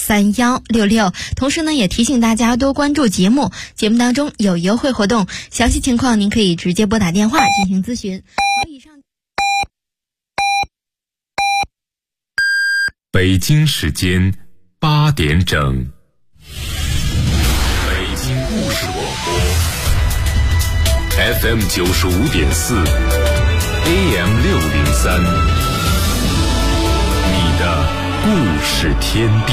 223-28166，同时呢也提醒大家多关注节目，节目当中有优惠活动，详细情况您可以直接拨打电话进行咨询。好，以上。 北京时间8点整，北京故事广播 FM 95.4 AM 603，你的故事天地。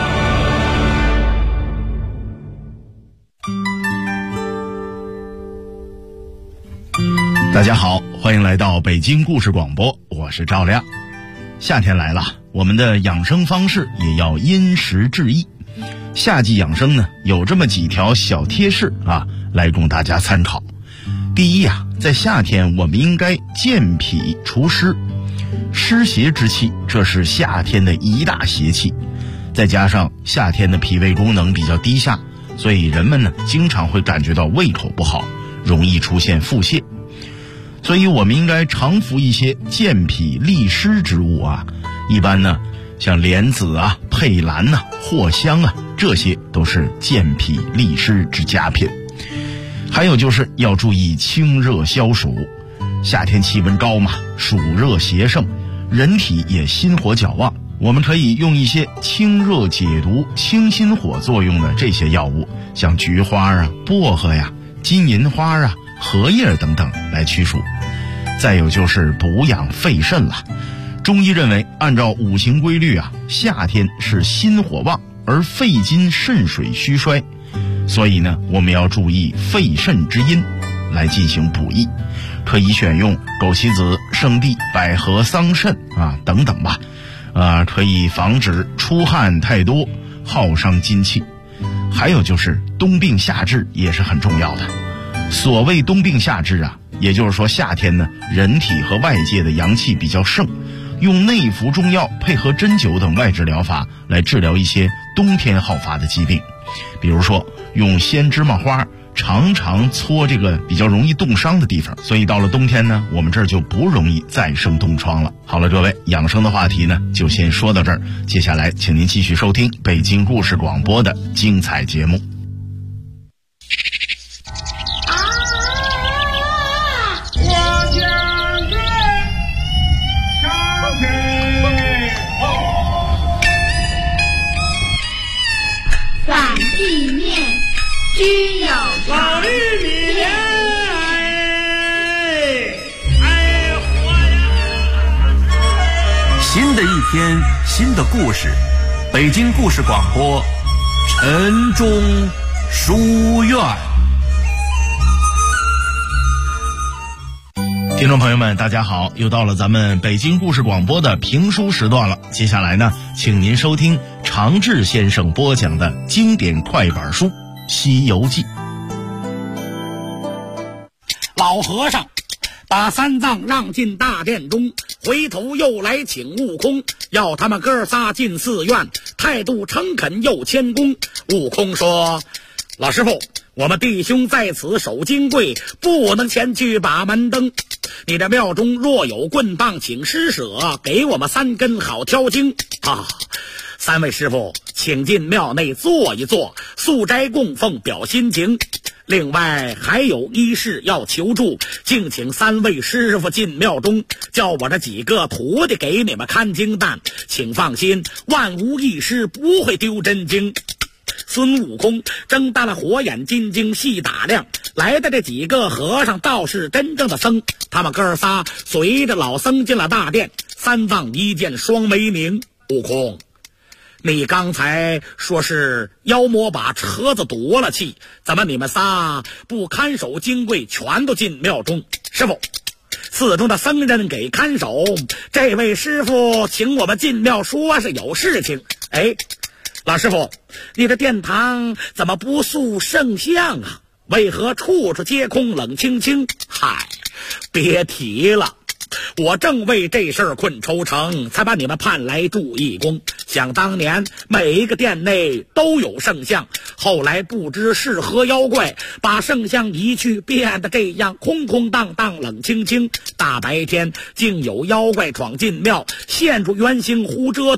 大家好，欢迎来到北京故事广播，我是赵亮。夏天来了，我们的养生方式也要因时制宜。夏季养生呢，有这么几条小贴士来供大家参考。第一在夏天我们应该健脾除湿，湿邪之气，这是夏天的一大邪气。再加上夏天的脾胃功能比较低下，所以人们呢经常会感觉到胃口不好，容易出现腹泻。所以我们应该常服一些健脾利湿之物一般呢像莲子佩兰藿香这些都是健脾利湿之佳品。还有就是要注意清热消暑，夏天气温高嘛，暑热邪盛，人体也心火较旺，我们可以用一些清热解毒、清心火作用的这些药物，像菊花薄荷金银花荷叶等等来驱暑。再有就是补养肺肾了。中医认为，按照五行规律夏天是心火旺，而肺金肾水虚衰，所以呢我们要注意肺肾之阴来进行补益，可以选用枸杞子、生地、百合、桑葚等等吧，可以防止出汗太多，耗伤精气。还有就是冬病夏治也是很重要的。所谓冬病夏治也就是说夏天呢人体和外界的阳气比较盛，用内服中药配合针灸等外治疗法来治疗一些冬天好发的疾病。比如说用鲜芝麻花常常搓这个比较容易冻伤的地方，所以到了冬天呢我们这儿就不容易再生冻疮了。好了，各位，养生的话题呢就先说到这儿，接下来请您继续收听北京故事广播的精彩节目。 地面均有老玉米莲， 新的一天，新的故事，北京故事广播，晨钟书院。 听众朋友们大家好，又到了咱们北京故事广播的评书时段了。接下来呢，请您收听常志先生播讲的经典快板书《西游记》。 老和尚把三藏让进大殿中，回头又来请悟空，要他们哥仨进寺院，态度诚恳又谦恭。悟空说：老师傅，我们弟兄在此守金柜，不能前去把门登。你的庙中若有棍棒，请施舍，给我们3根好挑经。3位师傅请进庙内坐一坐，素斋供奉表心情。另外还有一事要求助，敬请3位师傅进庙中，叫我这几个徒弟给你们看经担，请放心，万无一失，不会丢真经。孙悟空睁大了火眼金睛细打量，来的这几个和尚倒是真正的僧。他们哥仨随着老僧进了大殿，三藏一见双眉凝。悟空，你刚才说是妖魔把车子夺了气，怎么你们仨不看守金柜，全都进庙中？师傅，寺中的僧人给看守，这位师傅请我们进庙，说是有事情。老师傅，你的殿堂怎么不塑圣像啊？为何处处皆空冷清清？嗨，别提了，我正为这事儿困愁成，才把你们派来助义工。想当年每一个殿内都有圣像，后来不知是何妖怪把圣像移去，变得这样空空荡荡冷清清。大白天竟有妖怪闯进庙，现出原形胡折腾。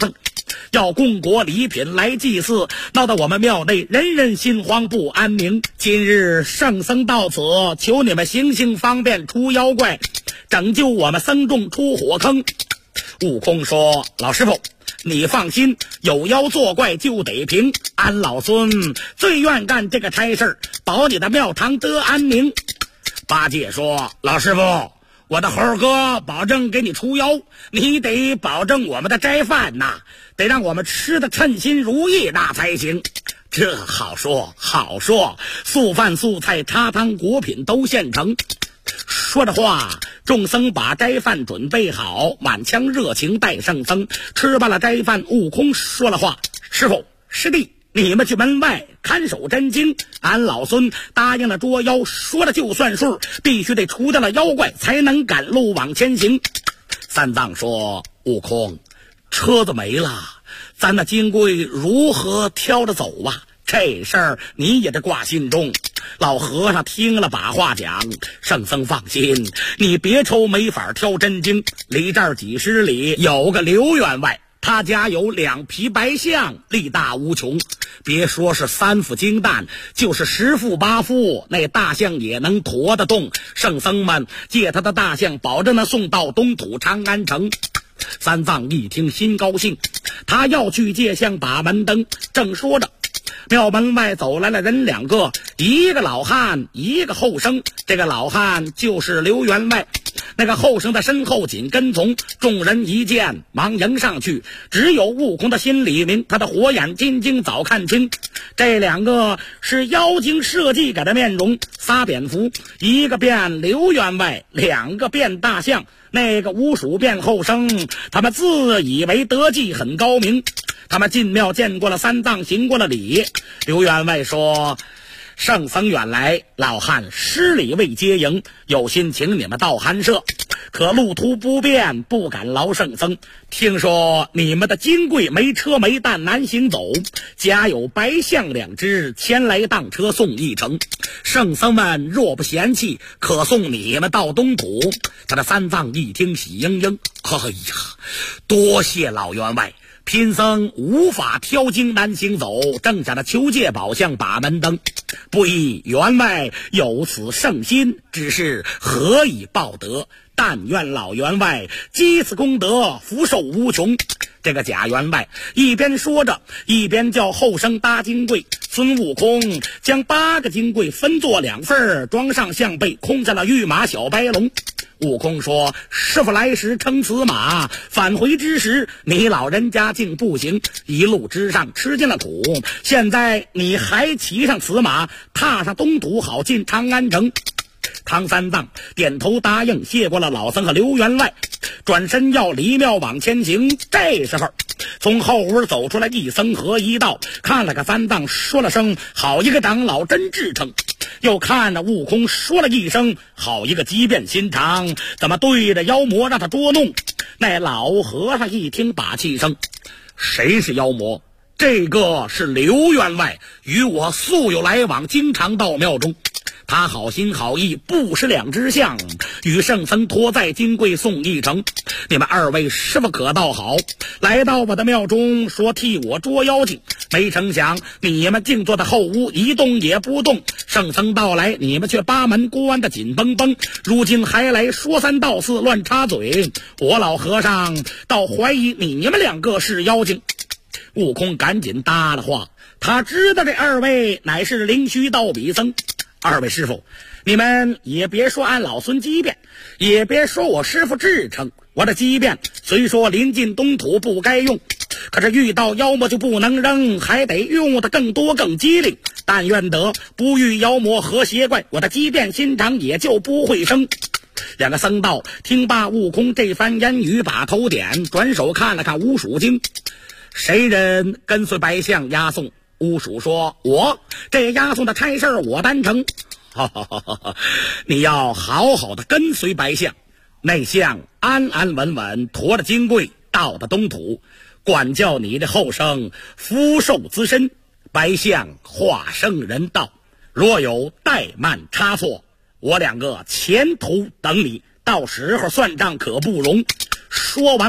要供国礼品来祭祀，闹得我们庙内人人心慌不安宁。今日圣僧到此，求你们行行方便，除妖怪，拯救我们僧众出火坑。悟空说：老师傅，你放心，有妖作怪就得平，俺老孙最愿干这个差事，保你的庙堂得安宁。八戒说：老师傅，我的猴哥保证给你除妖，你得保证我们的斋饭呐，得让我们吃的称心如意那才行。这好说好说，素饭素菜茶汤果品都现成。说着话，众僧把斋饭准备好，满腔热情待圣僧。吃罢了斋饭，悟空说了话：师傅师弟，你们去门外看守真经，俺老孙答应了捉妖，说了就算数，必须得除掉了妖怪才能赶路往前行。三藏说：悟空，车子没了，咱那金龟如何挑着走啊？这事儿你也得挂心中。老和尚听了把话讲：圣僧放心，你别愁没法挑真经，离这儿几十里有个刘员外，他家有2匹白象，力大无穷，别说是3副金蛋，就是10副8副，那大象也能驮得动。圣僧们借他的大象，保证能送到东土长安城。三藏一听心高兴，他要去借象把门灯。正说着，庙门外走来了人2个，一个老汉，一个后生。这个老汉就是刘员外，那个后生的身后紧跟从。众人一见，忙迎上去。只有悟空的心里明，他的火眼金睛早看清，这2个是妖精设计改的面容，仨蝙蝠，一个变刘员外，2个变大象，那个乌鼠变后生。他们自以为得计很高明。他们进庙见过了三藏，行过了礼。刘员外说：圣僧远来，老汉失礼未接迎，有心请你们到寒舍，可路途不便，不敢劳圣僧。听说你们的金贵没车没担难行走，家有白象2只，前来当车送一程。圣僧们若不嫌弃，可送你们到东土。他的三藏一听喜盈盈，哎呀，多谢老员外，贫僧无法挑经难行走，正想着求借宝相把门灯，不意员外有此圣心，只是何以报德？但愿老员外积此功德，福寿无穷。这个贾员外一边说着，一边叫后生搭金柜。孙悟空将8个金柜分作2份，装上象背，空下了御马小白龙。悟空说：师傅来时乘此马，返回之时你老人家竟步行，一路之上吃尽了苦，现在你还骑上此马，踏上东土，好进长安城。唐三藏点头答应，谢过了老僧和刘员外，转身要离庙往前行。这时候从后屋走出来一僧和一道，看了个三藏，说了声好一个长老真至诚，又看着悟空说了一声好一个机变心肠，怎么对着妖魔让他捉弄？那老和尚一听把气声，谁是妖魔？这个是刘员外，与我素有来往，经常到庙中。他好心好意，不识2只象，与圣僧托在金柜送一程。你们2位师傅可倒好，来到我的庙中，说替我捉妖精，没成想你们竟坐在后屋一动也不动。圣僧到来，你们却八门关的紧绷绷，如今还来说3道4，乱插嘴。我老和尚倒怀疑你们2个是妖精。悟空赶紧搭了话，他知道这2位乃是灵虚道比僧。2位师傅，你们也别说俺老孙机变，也别说我师傅至诚。我的机变虽说临近东土不该用，可是遇到妖魔就不能扔，还得用的更多更机灵。但愿得不遇妖魔和邪怪，我的机变心肠也就不会生。2个僧道听罢悟空这番言语，把头点，转手看了看乌鼠精，谁人跟随白象押送？乌鼠说：我这押送的差事我担成。你要好好的跟随白象，那象安安稳稳驮着金柜到的东土，管教你的后生福寿滋身。白象化生人道，若有怠慢差错，我2个前头等你，到时候算账可不容。说完话，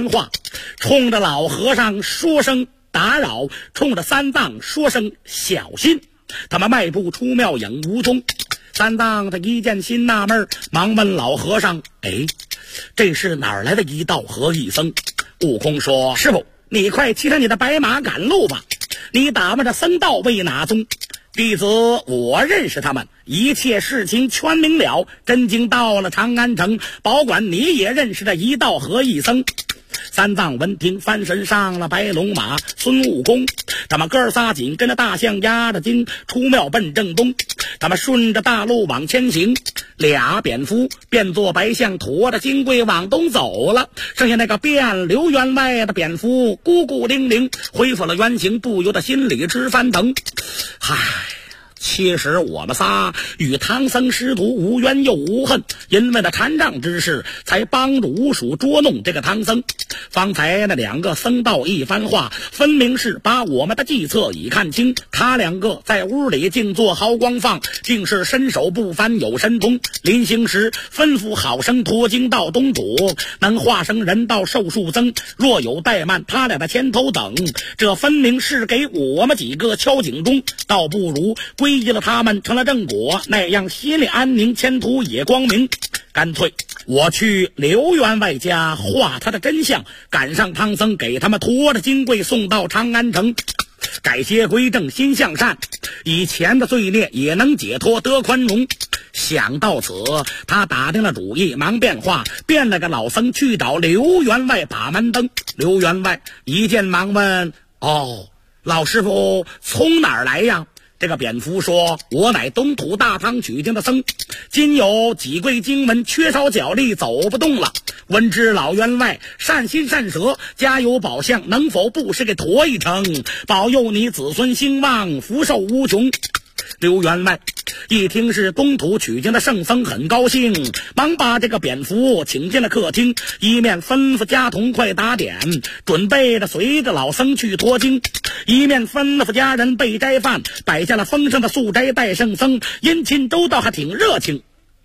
冲着老和尚说声打扰，冲着三藏说声小心。他们迈步出庙影无踪。三藏他一见心纳闷，忙问老和尚：“哎，这是哪儿来的一道和一僧？”悟空说：“师傅，你快骑上你的白马赶路吧。你打扮着僧道为哪宗？弟子我认识他们，一切事情全明了。真经到了长安城，保管你也认识的一道和一僧。”三藏闻听，翻身上了白龙马。孙悟空他们哥仨紧跟着大象压着惊，出庙奔正东。他们顺着大路往前行，俩蝙蝠变作白象，驮着金龟往东走了。剩下那个变刘员外的蝙蝠孤孤零零，恢复了原形，不由得心里直翻腾。嗨，其实我们仨与唐僧师徒无冤又无恨，因为那禅让之事才帮助巫鼠捉弄这个唐僧。方才那两个僧道一番话，分明是把我们的计策已看清。他两个在屋里静坐毫光放，竟是身手不凡有神通。临行时吩咐好生驮经到东土，能化生人道寿数增。若有怠慢，他俩的前头等，这分明是给我们几个敲警钟。倒不如皈依了他们，成了正果，那样心里安宁，前途也光明。干脆我去刘员外家画他的真相，赶上唐僧，给他们驮着金柜送到长安城，改邪归正，心向善，以前的罪孽也能解脱，得宽容。想到此，他打定了主意，忙变化，变了个老僧去找刘员外把门灯。刘员外一见忙问：“哦，老师傅从哪儿来呀？”这个蝙蝠说：“我乃东土大唐取经的僧，今有几柜经文缺少脚力，走不动了。闻知老员外善心善舍，家有宝相，能否布施给驮一程，保佑你子孙兴旺，福寿无穷？”刘员外一听是东土取经的圣僧，很高兴，忙把这个蝙蝠请进了客厅，一面吩咐家童快打点，准备着随着老僧去驮经，一面吩咐家人备斋饭，摆下了丰盛的素斋待圣僧，殷勤周到，还挺热情。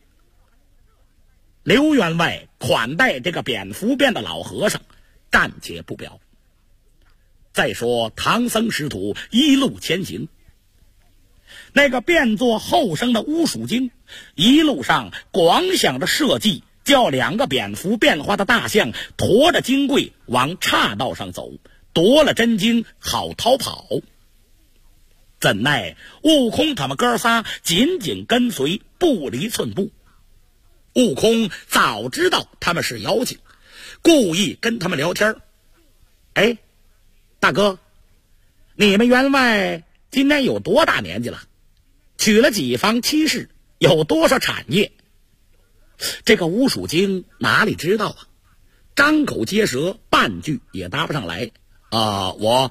刘员外款待这个蝙蝠变的老和尚，暂且不表。再说唐僧师徒一路前行，那个变作后生的乌鼠精一路上广想着设计，叫两个蝙蝠变化的大象驮着金柜往岔道上走，夺了真经好逃跑。怎奈悟空他们哥仨紧紧跟随，不离寸步。悟空早知道他们是妖精，故意跟他们聊天。哎，大哥，你们员外今年有多大年纪了？娶了几房妻室，有多少产业？这个乌鼠精哪里知道啊，张口结舌，半句也答不上来。我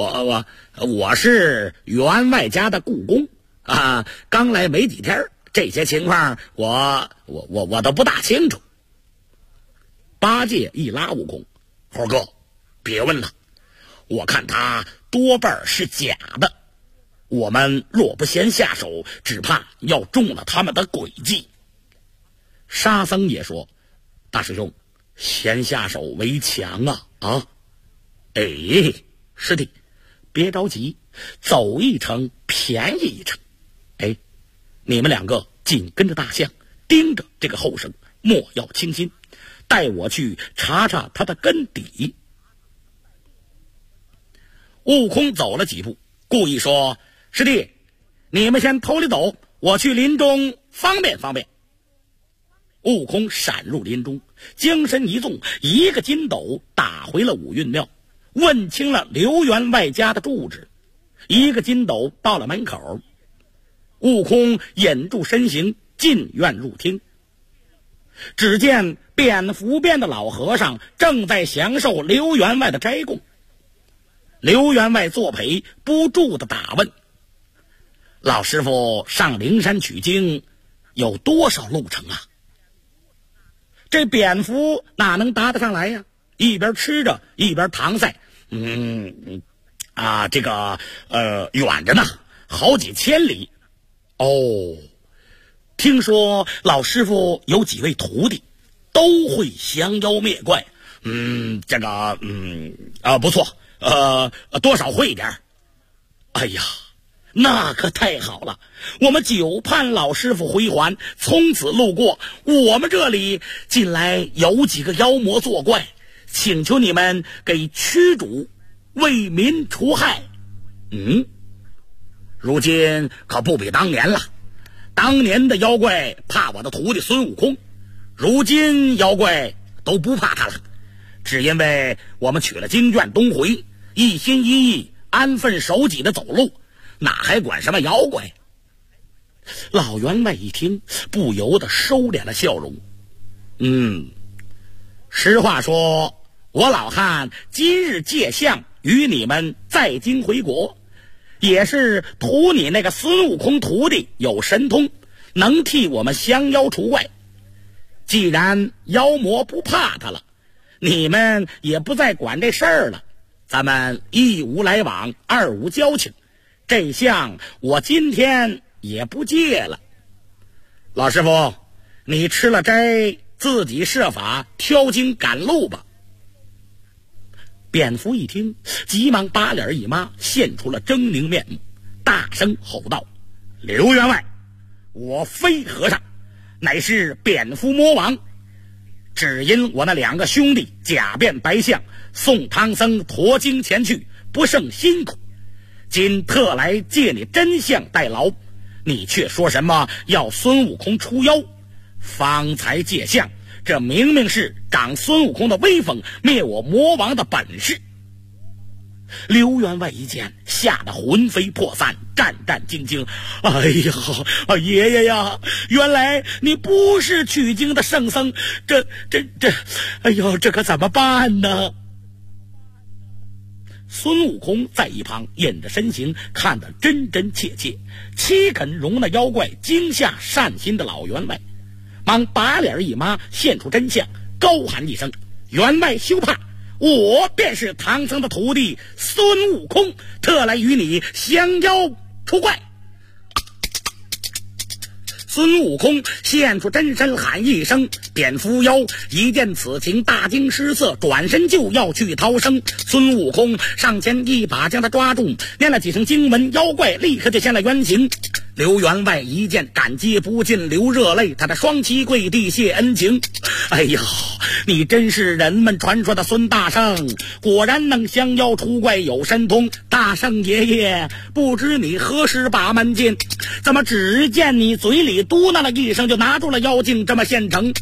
是员外家的雇工啊，刚来没几天，这些情况我都不大清楚。八戒一拉悟空：“猴哥，别问了，我看他多半是假的。我们若不先下手，只怕要中了他们的诡计。”沙僧也说：“大师兄，先下手为强啊！”哎，师弟，别着急，走一程便宜一程。哎，你们两个紧跟着大象，盯着这个后生，莫要轻心，带我去查查他的根底。悟空走了几步，故意说：“师弟，你们先偷里走，我去林中方便方便。”悟空闪入林中，精神一纵，一个筋斗打回了五蕴庙，问清了刘员外家的住址，一个筋斗到了门口。悟空引住身形，进院入厅，只见蝙蝠变的老和尚正在享受刘员外的斋供。刘员外作陪，不住的打问：“老师傅上灵山取经有多少路程啊？”这蝙蝠哪能答得上来呀？一边吃着一边搪塞：“远着呢，好几千里。”哦，听说老师傅有几位徒弟，都会降妖灭怪， 不错，多少会一点。哎呀，那可太好了，我们久盼老师傅回还，从此路过我们这里，近来有几个妖魔作怪，请求你们给驱逐，为民除害。如今可不比当年了，当年的妖怪怕我的徒弟孙悟空，如今妖怪都不怕他了，只因为我们取了经卷东回，一心一意安分守己的走路，哪还管什么妖怪？老员外一听，不由得收敛了笑容。实话说，我老汉今日借相与你们在京回国，也是图你那个孙悟空徒弟有神通，能替我们降妖除怪。既然妖魔不怕他了，你们也不再管这事儿了，咱们一无来往，二无交情，这相我今天也不借了。老师傅，你吃了斋，自己设法挑经赶路吧。蝙蝠一听，急忙把脸一抹，现出了狰狞面目，大声吼道：刘员外，我非和尚，乃是蝙蝠魔王，只因我那两个兄弟假变白象，送唐僧驮经前去，不胜辛苦，今特来借你真相代劳，你却说什么要孙悟空出妖，方才借相，这明明是长孙悟空的威风，灭我魔王的本事。刘员外一见，吓得魂飞魄散，战战兢兢。哎呀，爷爷呀，原来你不是取经的圣僧，这，哎呦，这可怎么办呢？孙悟空在一旁隐着身形，看得真真切切，岂肯容那妖怪惊吓善心的老员外，忙把脸一抹，现出真相，高喊一声：员外休怕，我便是唐僧的徒弟孙悟空，特来与你降妖除怪。孙悟空现出真身，喊一声蝙蝠妖，一见此情，大惊失色，转身就要去逃生。孙悟空上前一把将他抓住，念了几声经文，妖怪立刻就现了原形。刘员外一见，感激不尽，流热泪，他的双膝跪地谢恩情。哎呀，你真是人们传说的孙大圣，果然能降妖除怪，有神通。大圣爷爷，不知你何时把门进，怎么只见你嘴里嘟囔了一声，就拿住了妖精，这么现成？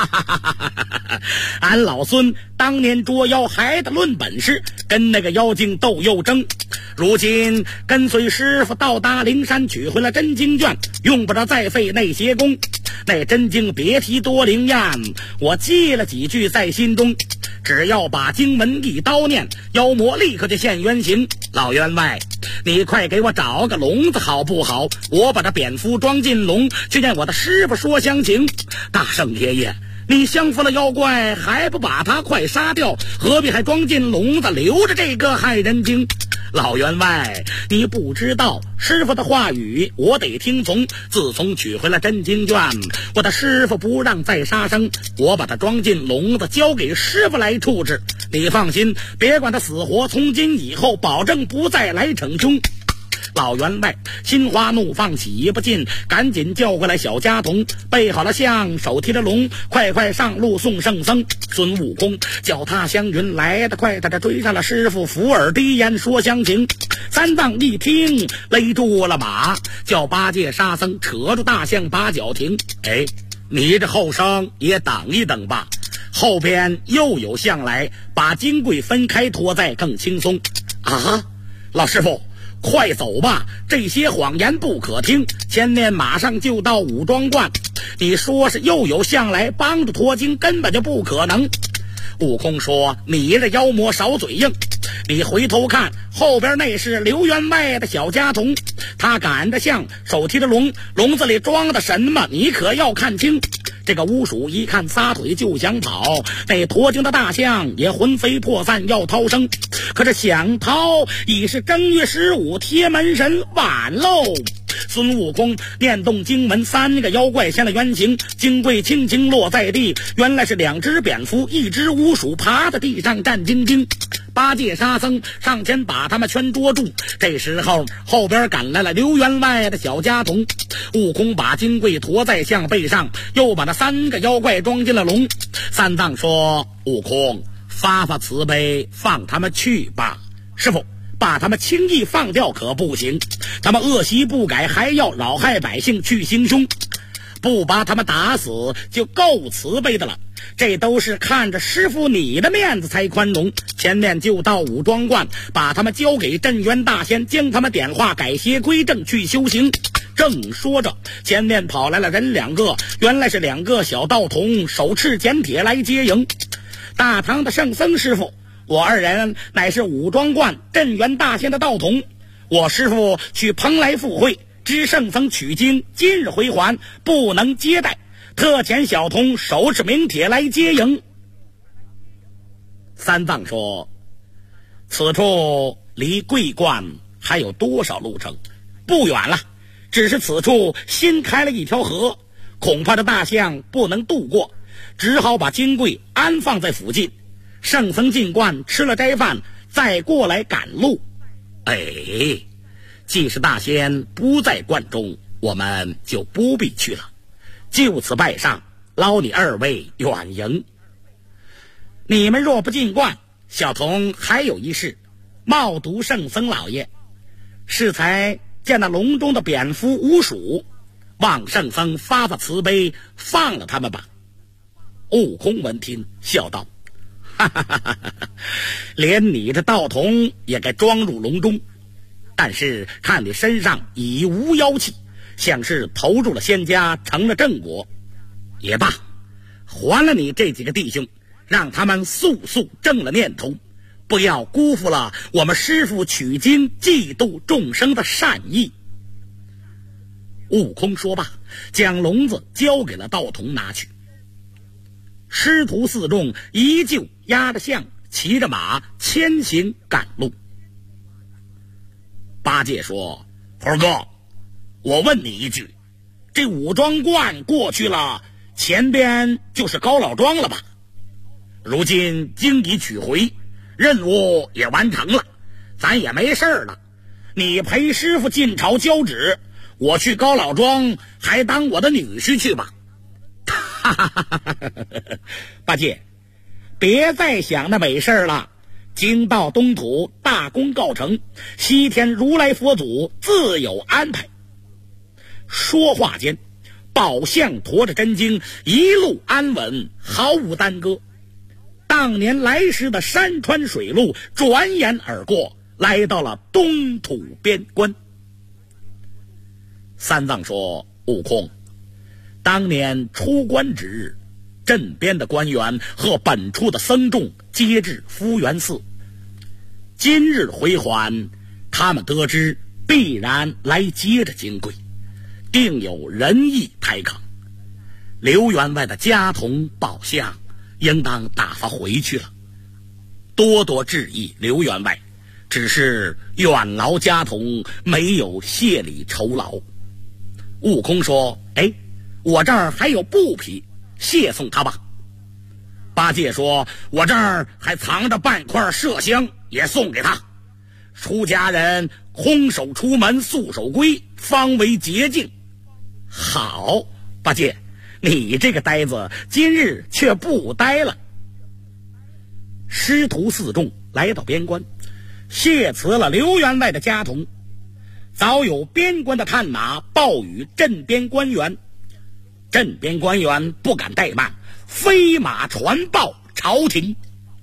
俺老孙当年捉妖还得论本事，跟那个妖精斗又争，如今跟随师傅到达灵山，取回了真经卷，用不着再费那些功。那真经别提多灵验，我记了几句在心中，只要把经文一刀念，妖魔立刻就现原形。老员外，你快给我找个笼子好不好？我把这蝙蝠装进笼，去见我的师傅说详情。大圣爷爷，你降服了妖怪，还不把他快杀掉，何必还装进笼子，留着这个害人精？老员外，你不知道师傅的话语我得听从。自从取回了真经卷，我的师傅不让再杀生，我把它装进笼子，交给师傅来处置。你放心，别管他死活，从今以后保证不再来逞凶。老员外心花怒放，喜不尽，赶紧叫过来小家童，备好了香，手提着笼，快上路送圣僧。孙悟空脚踏祥云来得快，他这追上了师傅，伏耳低言说详情。三藏一听，勒住了马，叫八戒沙僧扯住大象把脚停。哎，你这后生也等一等吧，后边又有象来，把金柜分开拖载更轻松。啊，老师傅快走吧，这些谎言不可听，前面马上就到武庄观，你说是又有象来帮着驮经，根本就不可能。悟空说，你这妖魔少嘴硬，你回头看后边那是刘员外的小家童，他赶着象，手提着笼，笼子里装的什么你可要看清。这个巫鼠一看撒腿就想跑，那驮经的大象也魂飞魄散要逃生，可是想逃已是正月15贴门神晚喽。 孙悟空念动经文，3个妖怪现了原形，金龟轻轻落在地，原来是2只蝙蝠，1只乌鼠，爬在地上战兢兢。八戒沙僧上前把他们全捉住。这时候后边赶来了刘员外的小家童，悟空把金龟驮在象背上，又把那3个妖怪装进了笼。三藏说：悟空，发发慈悲，放他们去吧。师傅，把他们轻易放掉可不行，他们恶习不改，还要扰害百姓去行凶，不把他们打死就够慈悲的了。这都是看着师傅你的面子才宽容。前面就到武庄观，把他们交给镇元大仙，将他们点化改邪归正去修行。正说着，前面跑来了人2个，原来是2个小道童，手持简帖来接迎。大唐的圣僧师傅，我2人乃是武庄观镇元大仙的道童，我师傅去蓬莱赴会，知圣僧取经，今日回还，不能接待，特遣小童手持名帖来接迎。三藏说：此处离桂观还有多少路程？不远了，只是此处新开了一条河，恐怕这大象不能渡过，只好把金龟安放在附近，圣僧进观吃了斋饭，再过来赶路。既是大仙不在观中，我们就不必去了，就此拜上，劳你2位远迎。你们若不进观，小童还有一事，冒读圣僧老爷。适才见那笼中的蝙蝠无鼠，望圣僧发发慈悲，放了他们吧。悟空闻听笑道：哈哈哈哈哈，连你的道童也该装入笼中，但是看你身上已无妖气，像是投入了仙家，成了正果。也罢，还了你这几个弟兄，让他们速速正了念头，不要辜负了我们师父取经济度众生的善意。悟空说罢，将笼子交给了道童拿去。师徒4众依旧押着象，骑着马牵行赶路。八戒说：猴哥，我问你一句，这武庄观过去了，前边就是高老庄了吧？如今经已取回，任务也完成了，咱也没事了。你陪师傅进朝交旨，我去高老庄还当我的女婿去吧。八戒，别再想那美事了，经到东土，大功告成，西天如来佛祖自有安排。说话间，宝象驮着真经，一路安稳，毫无耽搁。当年来时的山川水路转眼而过，来到了东土边关。三藏说：悟空，当年出关之日，镇边的官员和本处的僧众皆至福源寺，今日回还，他们得知必然来接着金龟，定有仁义抬扛。刘员外的家童宝象应当打发回去了，多多致意刘员外，只是远劳家童，没有谢礼酬劳。悟空说：我这儿还有布匹，谢送他吧。八戒说：我这儿还藏着半块麝香，也送给他。出家人空手出门，素手归，方为洁净。好，八戒，你这个呆子今日却不呆了。师徒4众来到边关，谢辞了刘员外的家童。早有边关的探马报与镇边官员，镇边官员不敢怠慢，飞马传报朝廷。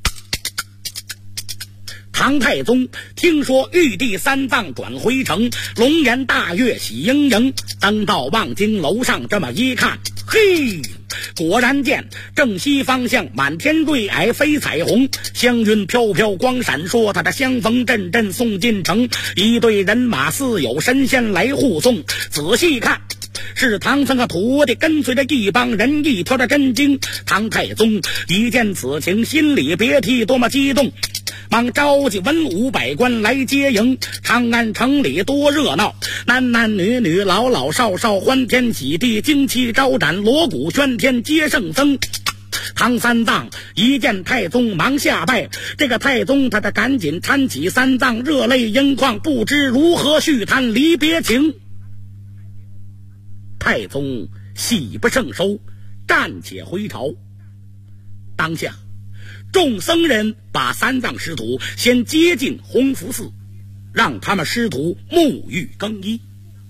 唐太宗听说玉帝三藏转回城，龙颜大悦喜盈盈，登到望京楼上这么一看，嘿，果然见正西方向满天瑞霭飞彩虹，香云飘飘光闪烁，他的相逢阵阵送进城，一队人马似有神仙来护送。仔细看，是唐僧和徒弟跟随着一帮人，一条的真经。唐太宗一见此情，心里别提多么激动， 忙召集文武百官来接迎。长安城里多热闹，男男女女老老少少欢天喜地，旌旗招展，锣鼓喧天接圣僧。唐三藏一见太宗忙下拜，这个太宗他赶紧搀起三藏，热泪盈眶，不知如何续谈离别情。太宗喜不胜收，暂且回朝。当下众僧人把三藏师徒先接进弘福寺，让他们师徒沐浴更衣。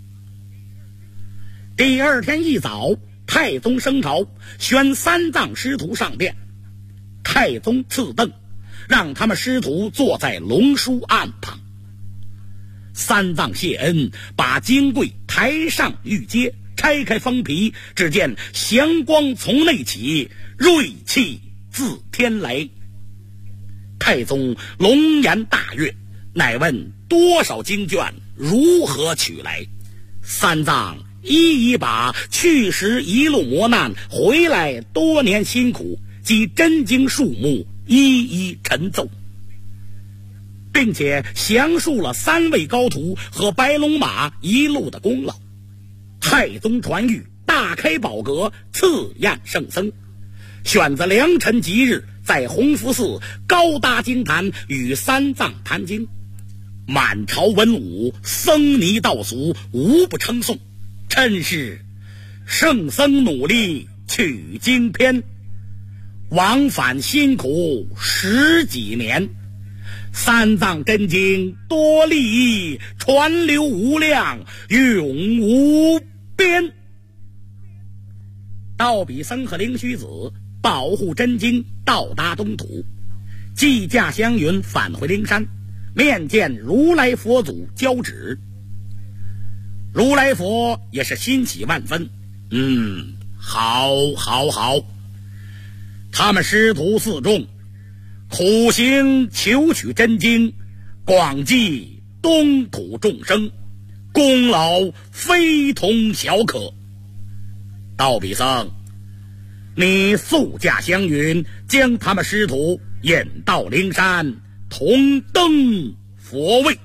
第二天一早，太宗升朝，宣三藏师徒上殿。太宗赐凳，让他们师徒坐在龙书案旁。三藏谢恩，把金柜抬上玉阶，拆开封皮，只见祥光从内起，锐气自天来。太宗龙颜大悦，乃问多少经卷，如何取来。三藏一一把去时一路磨难，回来多年辛苦及真经数目一一陈奏，并且详述了3位高徒和白龙马一路的功劳。太宗传谕，大开宝阁，赐宴圣僧，选择良辰吉日，在弘福寺高搭经坛，与三藏谈经。满朝文武僧尼道俗无不称颂，真是圣僧努力取经篇，往返辛苦10几年，三藏真经多利益，传流无量，永无边。道比僧和灵虚子保护真经，到达东土，即驾祥云返回灵山，面见如来佛祖交旨。如来佛也是欣喜万分，好，他们师徒4众苦行求取真经，广济东土众生，功劳非同小可。道比僧，你速驾祥云，将他们师徒引到灵山，同登佛位。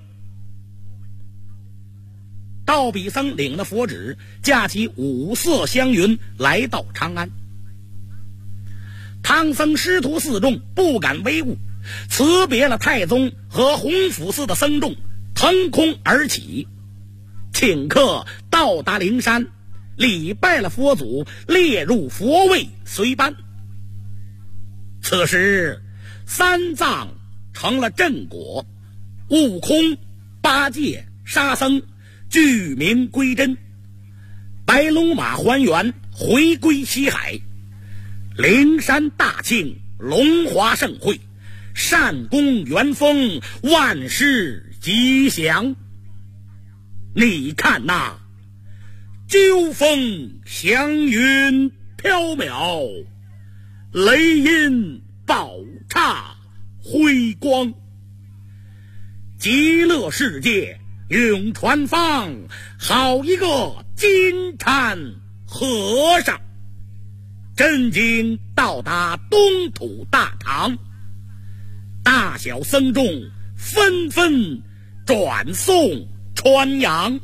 道比僧领了佛旨，驾起5色祥云来到长安。唐僧师徒4众不敢违误，辞别了太宗和弘福寺的僧众，腾空而起，请客到达灵山，礼拜了佛祖，列入佛位随班。此时三藏成了正果，悟空、八戒、沙僧具名归真，白龙马还原，回归西海。灵山大庆，龙华盛会，善功元丰，万事吉祥。你看那鸠风祥云飘渺，雷音宝刹辉光，极乐世界永传芳，好一个金蝉和尚。真经到达东土大唐，大小僧众纷纷转颂传扬。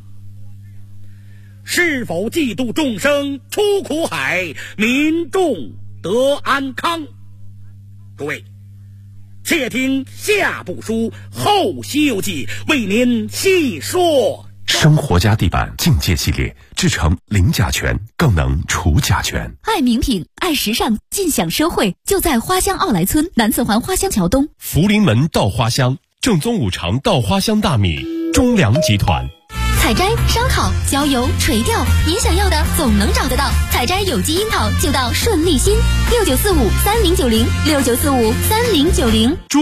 是否嫉妒众生出苦海，民众得安康？诸位，且听下部书《后西游记》为您细说。 生活家地板境界系列制成零甲醛，更能除甲醛。 爱名品，爱时尚，尽享奢惠，就在花乡奥莱村南四环花乡桥东。 福临门稻花香，正宗5常稻花香大米，中粮集团。 采摘、烧烤、浇油、垂钓，您想要的总能找得到。采摘有机樱桃就到顺利新，69453090，69453090。